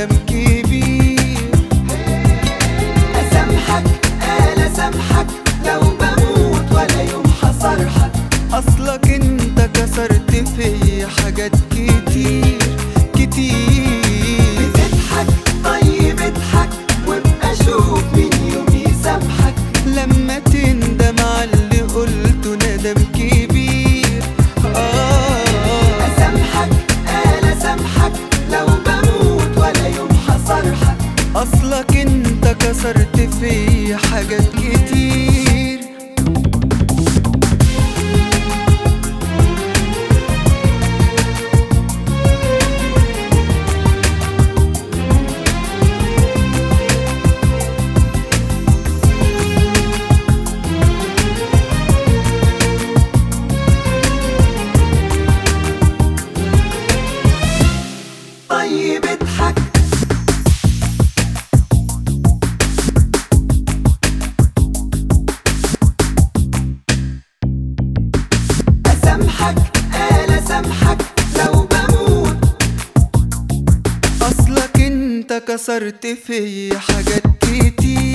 ندم كبير. أسامحك قال أسامحك لو بموت ولا يوم حصرحك. أصلك انت كسرت فيا حاجات كتير كتير. بتضحك طيب اضحك وابقى شوف مين يوم يسامحك. لما تندم على اللي قلته ندم كبير. أسامحك قال أسامحك لو بموت ولا يوم حصرحك. أصلك انت كسرت فيا حاجات كتير. طيب اضحك. أسامحك قال أسامحك لو بموت. أصلك انت كسرت فيا حاجات كتير.